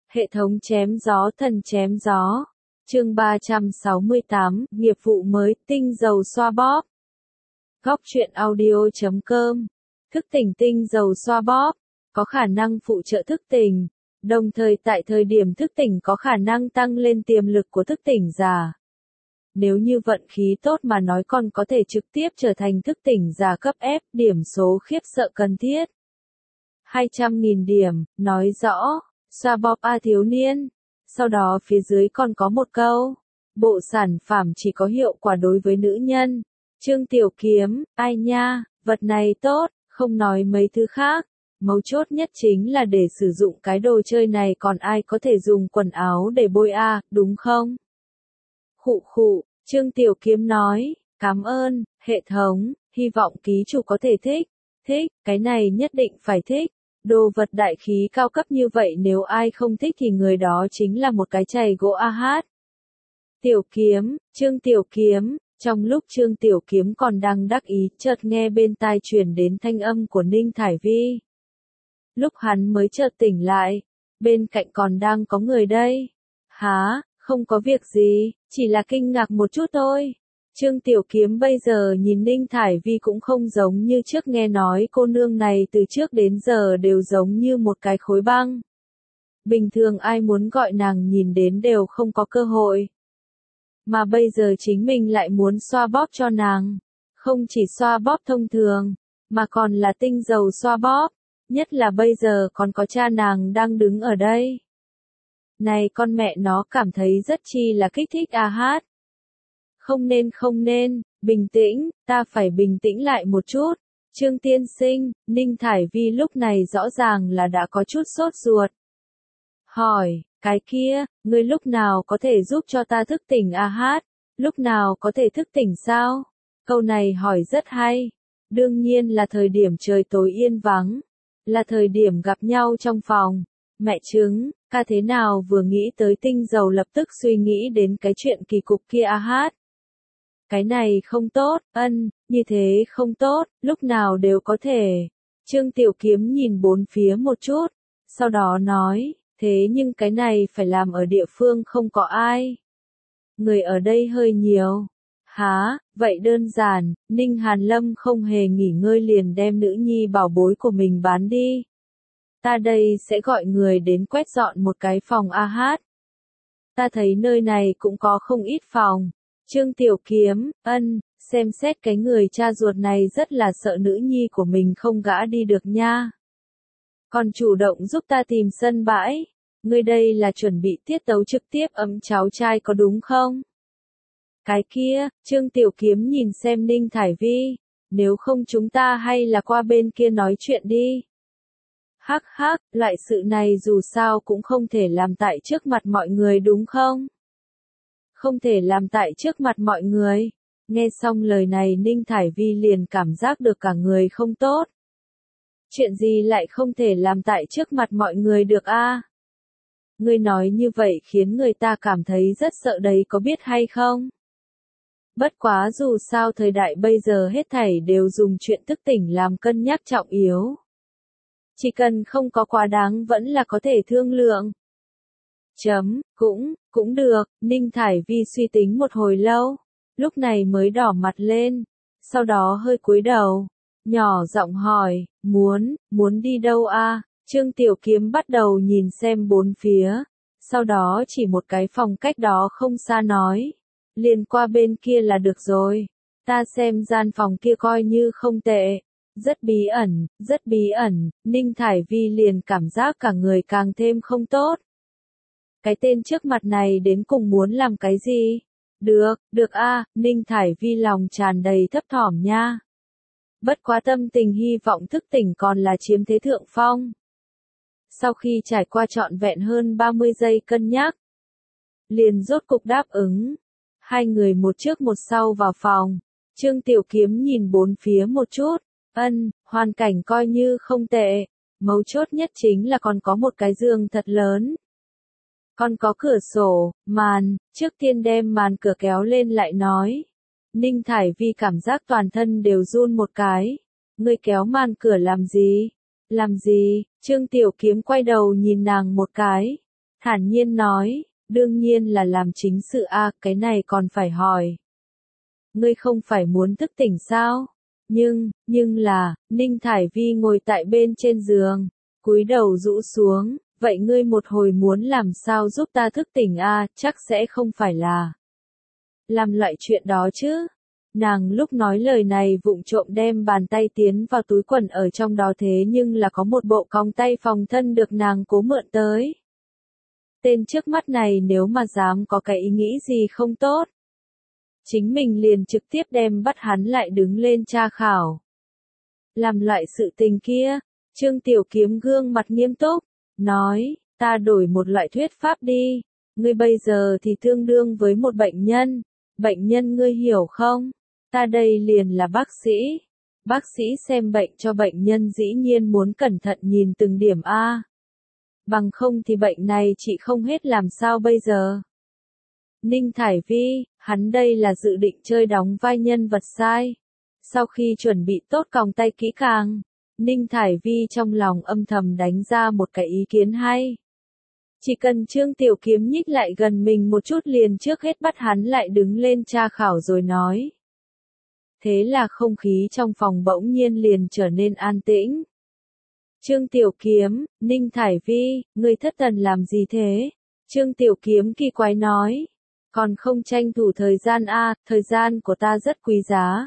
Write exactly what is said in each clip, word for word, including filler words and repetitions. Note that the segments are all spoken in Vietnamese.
Hệ thống chém gió thần chém gió. Chương ba trăm sáu mươi tám, nghiệp vụ mới, tinh dầu xoa bóp. Góc truyện audio chấm com. Thức tỉnh tinh dầu xoa bóp, có khả năng phụ trợ thức tỉnh, đồng thời tại thời điểm thức tỉnh có khả năng tăng lên tiềm lực của thức tỉnh giả. Nếu như vận khí tốt mà nói còn có thể trực tiếp trở thành thức tỉnh giả cấp F, điểm số khiếp sợ cần thiết. hai trăm nghìn điểm, nói rõ, xoa bóp A thiếu niên. Sau đó phía dưới còn có một câu, bộ sản phẩm chỉ có hiệu quả đối với nữ nhân. Trương Tiểu Kiếm, ai nha, vật này tốt, không nói mấy thứ khác. Mấu chốt nhất chính là để sử dụng cái đồ chơi này còn ai có thể dùng quần áo để bôi a, đúng không? Khụ khụ, Trương Tiểu Kiếm nói, cảm ơn, hệ thống, hy vọng ký chủ có thể thích. Thích, cái này nhất định phải thích. Đồ vật đại khí cao cấp như vậy nếu ai không thích thì người đó chính là một cái chày gỗ a hát. Tiểu Kiếm, Trương Tiểu Kiếm, trong lúc Trương Tiểu Kiếm còn đang đắc ý, chợt nghe bên tai truyền đến thanh âm của Ninh Thải Vi. Lúc hắn mới chợt tỉnh lại, bên cạnh còn đang có người đây. Hả, không có việc gì, chỉ là kinh ngạc một chút thôi. Trương Tiểu Kiếm bây giờ nhìn Ninh Thải Vi cũng không giống như trước, nghe nói cô nương này từ trước đến giờ đều giống như một cái khối băng. Bình thường ai muốn gọi nàng nhìn đến đều không có cơ hội. Mà bây giờ chính mình lại muốn xoa bóp cho nàng. Không chỉ xoa bóp thông thường, mà còn là tinh dầu xoa bóp. Nhất là bây giờ còn có cha nàng đang đứng ở đây. Này con mẹ nó cảm thấy rất chi là kích thích a hát. Không nên không nên, bình tĩnh, ta phải bình tĩnh lại một chút. Trương tiên sinh, Ninh Thải Vi lúc này rõ ràng là đã có chút sốt ruột. Hỏi, cái kia, ngươi lúc nào có thể giúp cho ta thức tỉnh a hát? Lúc nào có thể thức tỉnh sao? Câu này hỏi rất hay. Đương nhiên là thời điểm trời tối yên vắng. Là thời điểm gặp nhau trong phòng. Mẹ chứng, ca thế nào vừa nghĩ tới tinh dầu lập tức suy nghĩ đến cái chuyện kỳ cục kia a hát. Cái này không tốt, ân, như thế không tốt, lúc nào đều có thể. Trương Tiểu Kiếm nhìn bốn phía một chút, sau đó nói, thế nhưng cái này phải làm ở địa phương không có ai. Người ở đây hơi nhiều. Hả, vậy đơn giản, Ninh Hàn Lâm không hề nghỉ ngơi liền đem nữ nhi bảo bối của mình bán đi. Ta đây sẽ gọi người đến quét dọn một cái phòng a hát. Ta thấy nơi này cũng có không ít phòng. Trương Tiểu Kiếm, ân, xem xét cái người cha ruột này rất là sợ nữ nhi của mình không gã đi được nha. Còn chủ động giúp ta tìm sân bãi. Ngươi đây là chuẩn bị tiết tấu trực tiếp ấm cháu trai có đúng không? Cái kia, Trương Tiểu Kiếm nhìn xem Ninh Thải Vi. Nếu không chúng ta hay là qua bên kia nói chuyện đi. Hắc hắc, loại sự này dù sao cũng không thể làm tại trước mặt mọi người đúng không? Không thể làm tại trước mặt mọi người. Nghe xong lời này Ninh Thải Vi liền cảm giác được cả người không tốt. Chuyện gì lại không thể làm tại trước mặt mọi người được a? À? Ngươi nói như vậy khiến người ta cảm thấy rất sợ đấy có biết hay không? Bất quá dù sao thời đại bây giờ hết thảy đều dùng chuyện thức tỉnh làm cân nhắc trọng yếu. Chỉ cần không có quá đáng vẫn là có thể thương lượng. Chấm, cũng, cũng được, Ninh Thải Vi suy tính một hồi lâu, lúc này mới đỏ mặt lên, sau đó hơi cúi đầu, nhỏ giọng hỏi, muốn, muốn đi đâu a? À? Trương Tiểu Kiếm bắt đầu nhìn xem bốn phía, sau đó chỉ một cái phòng cách đó không xa nói, liền qua bên kia là được rồi, ta xem gian phòng kia coi như không tệ. Rất bí ẩn, rất bí ẩn, Ninh Thải Vi liền cảm giác cả người càng thêm không tốt. Cái tên trước mặt này đến cùng muốn làm cái gì? Được, được a, à, Ninh Thải Vi lòng tràn đầy thấp thỏm nha. Bất quá tâm tình hy vọng thức tỉnh còn là chiếm thế thượng phong. Sau khi trải qua trọn vẹn hơn ba mươi giây cân nhắc, liền rốt cục đáp ứng. Hai người một trước một sau vào phòng, Trương Tiểu Kiếm nhìn bốn phía một chút. Ân, hoàn cảnh coi như không tệ, mấu chốt nhất chính là còn có một cái giường thật lớn. Còn có cửa sổ, màn, trước tiên đem màn cửa kéo lên lại nói. Ninh Thải Vi cảm giác toàn thân đều run một cái. Ngươi kéo màn cửa làm gì? Làm gì? Trương Tiểu Kiếm quay đầu nhìn nàng một cái. thản nhiên nói, đương nhiên là làm chính sự a, cái này còn phải hỏi. Ngươi không phải muốn thức tỉnh sao? Nhưng, nhưng là, Ninh Thải Vi ngồi tại bên trên giường, cúi đầu rũ xuống, vậy ngươi một hồi muốn làm sao giúp ta thức tỉnh a, chắc sẽ không phải là làm loại chuyện đó chứ. Nàng lúc nói lời này vụng trộm đem bàn tay tiến vào túi quần ở trong đó, thế nhưng là có một bộ còng tay phòng thân được nàng cố mượn tới. Tên trước mắt này nếu mà dám có cái ý nghĩ gì không tốt, chính mình liền trực tiếp đem bắt hắn lại đứng lên tra khảo. Làm loại sự tình kia, Trương Tiểu Kiếm gương mặt nghiêm túc, nói, ta đổi một loại thuyết pháp đi, ngươi bây giờ thì tương đương với một bệnh nhân, bệnh nhân ngươi hiểu không? Ta đây liền là bác sĩ. Bác sĩ xem bệnh cho bệnh nhân dĩ nhiên muốn cẩn thận nhìn từng điểm A. Bằng không thì bệnh này chị không hết làm sao bây giờ? Ninh Thải Vi, hắn đây là dự định chơi đóng vai nhân vật sai. Sau khi chuẩn bị tốt còng tay kỹ càng, Ninh Thải Vi trong lòng âm thầm đánh ra một cái ý kiến hay. Chỉ cần Trương Tiểu Kiếm nhích lại gần mình một chút liền trước hết bắt hắn lại đứng lên tra khảo rồi nói. Thế là không khí trong phòng bỗng nhiên liền trở nên an tĩnh. Trương Tiểu Kiếm, Ninh Thải Vi, ngươi thất thần làm gì thế? Trương Tiểu Kiếm kỳ quái nói. Còn không tranh thủ thời gian a, thời gian của ta rất quý giá.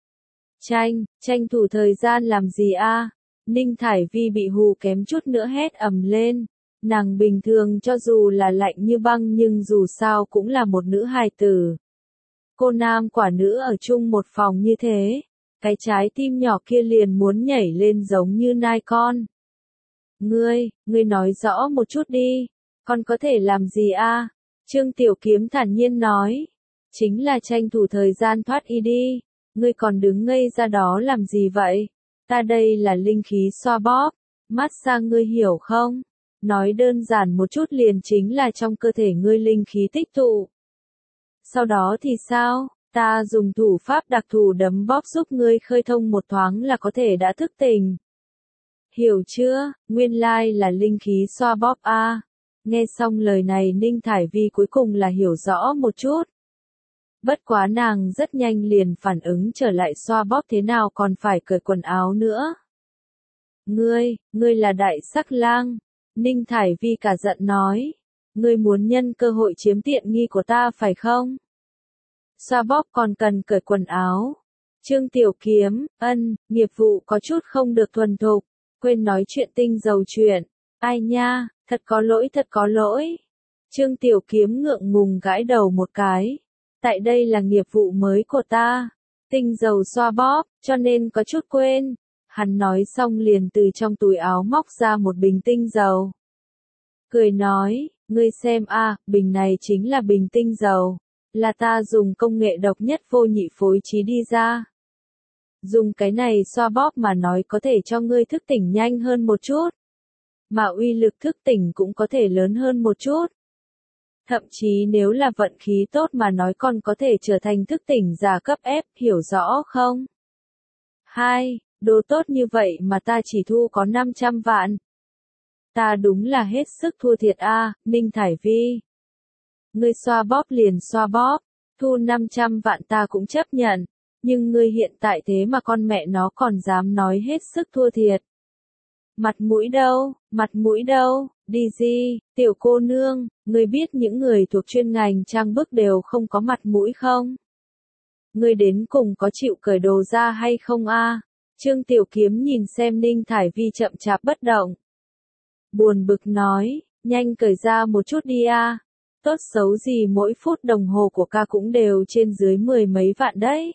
Tranh, tranh thủ thời gian làm gì a? Ninh Thải Vi bị hù kém chút nữa hét ầm lên. Nàng bình thường cho dù là lạnh như băng nhưng dù sao cũng là một nữ hài tử. Cô nam quả nữ ở chung một phòng như thế, cái trái tim nhỏ kia liền muốn nhảy lên giống như nai con. Ngươi, ngươi nói rõ một chút đi, con có thể làm gì a? Trương Tiểu Kiếm thản nhiên nói, chính là tranh thủ thời gian thoát y đi, ngươi còn đứng ngây ra đó làm gì vậy? Ta đây là linh khí xoa bóp, massage ngươi hiểu không? Nói đơn giản một chút liền chính là trong cơ thể ngươi linh khí tích tụ. Sau đó thì sao? Ta dùng thủ pháp đặc thù đấm bóp giúp ngươi khơi thông một thoáng là có thể đã thức tỉnh. Hiểu chưa? Nguyên lai là linh khí xoa bóp a. Nghe xong lời này Ninh Thải Vi cuối cùng là hiểu rõ một chút. Bất quá nàng rất nhanh liền phản ứng trở lại, xoa bóp thế nào còn phải cởi quần áo nữa. Ngươi, ngươi là đại sắc lang. Ninh Thải Vi cả giận nói. Ngươi muốn nhân cơ hội chiếm tiện nghi của ta phải không? Xoa bóp còn cần cởi quần áo. Trương Tiểu Kiếm, ân, nghiệp vụ có chút không được thuần thục, quên nói chuyện tinh dầu chuyện. Ai nha, thật có lỗi thật có lỗi. Trương Tiểu Kiếm ngượng ngùng gãi đầu một cái. Tại đây là nghiệp vụ mới của ta. Tinh dầu xoa bóp, cho nên có chút quên. Hắn nói xong liền từ trong túi áo móc ra một bình tinh dầu. Cười nói, ngươi xem a, bình này chính là bình tinh dầu. Là ta dùng công nghệ độc nhất vô nhị phối trí đi ra. Dùng cái này xoa bóp mà nói có thể cho ngươi thức tỉnh nhanh hơn một chút. Mà uy lực thức tỉnh cũng có thể lớn hơn một chút. Thậm chí nếu là vận khí tốt mà nói còn có thể trở thành thức tỉnh giả cấp ép, hiểu rõ không? Hai, đồ tốt như vậy mà ta chỉ thu có năm trăm vạn. Ta đúng là hết sức thua thiệt a, Ninh Thải Vi. Ngươi xoa bóp liền xoa bóp, thu năm trăm vạn ta cũng chấp nhận, nhưng ngươi hiện tại thế mà con mẹ nó còn dám nói hết sức thua thiệt. Mặt mũi đâu, mặt mũi đâu, đi gì, tiểu cô nương, ngươi biết những người thuộc chuyên ngành trang bức đều không có mặt mũi không? Ngươi đến cùng có chịu cởi đồ ra hay không a? Trương Tiểu Kiếm nhìn xem Ninh Thải Vi chậm chạp bất động. Buồn bực nói, nhanh cởi ra một chút đi a. Tốt xấu gì mỗi phút đồng hồ của ca cũng đều trên dưới mười mấy vạn đấy.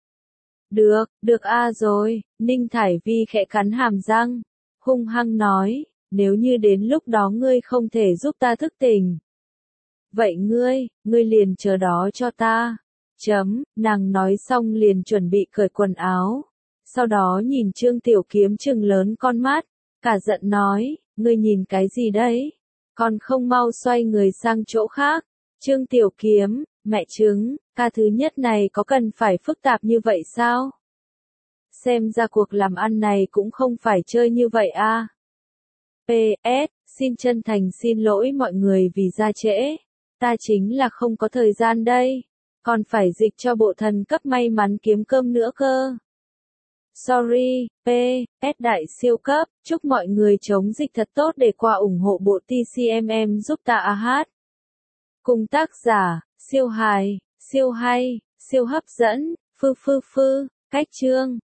Được, được a rồi, Ninh Thải Vi khẽ cắn hàm răng, hung hăng nói, nếu như đến lúc đó ngươi không thể giúp ta thức tỉnh. Vậy ngươi, ngươi liền chờ đó cho ta. Chấm, nàng nói xong liền chuẩn bị cởi quần áo. Sau đó nhìn Trương Tiểu Kiếm trừng lớn con mắt, cả giận nói, ngươi nhìn cái gì đấy? Còn không mau xoay người sang chỗ khác. Trương Tiểu Kiếm, mẹ chứng, ca thứ nhất này có cần phải phức tạp như vậy sao? Xem ra cuộc làm ăn này cũng không phải chơi như vậy a. pê ét, Xin chân thành xin lỗi mọi người vì ra trễ. Ta chính là không có thời gian đây. Còn phải dịch cho bộ thần cấp may mắn kiếm cơm nữa cơ. Sorry, P S đại siêu cấp, chúc mọi người chống dịch thật tốt để qua ủng hộ bộ tê xê em em giúp ta a hát. Cùng tác giả, siêu hài, siêu hay, siêu hấp dẫn, phư phư phư, cách chương.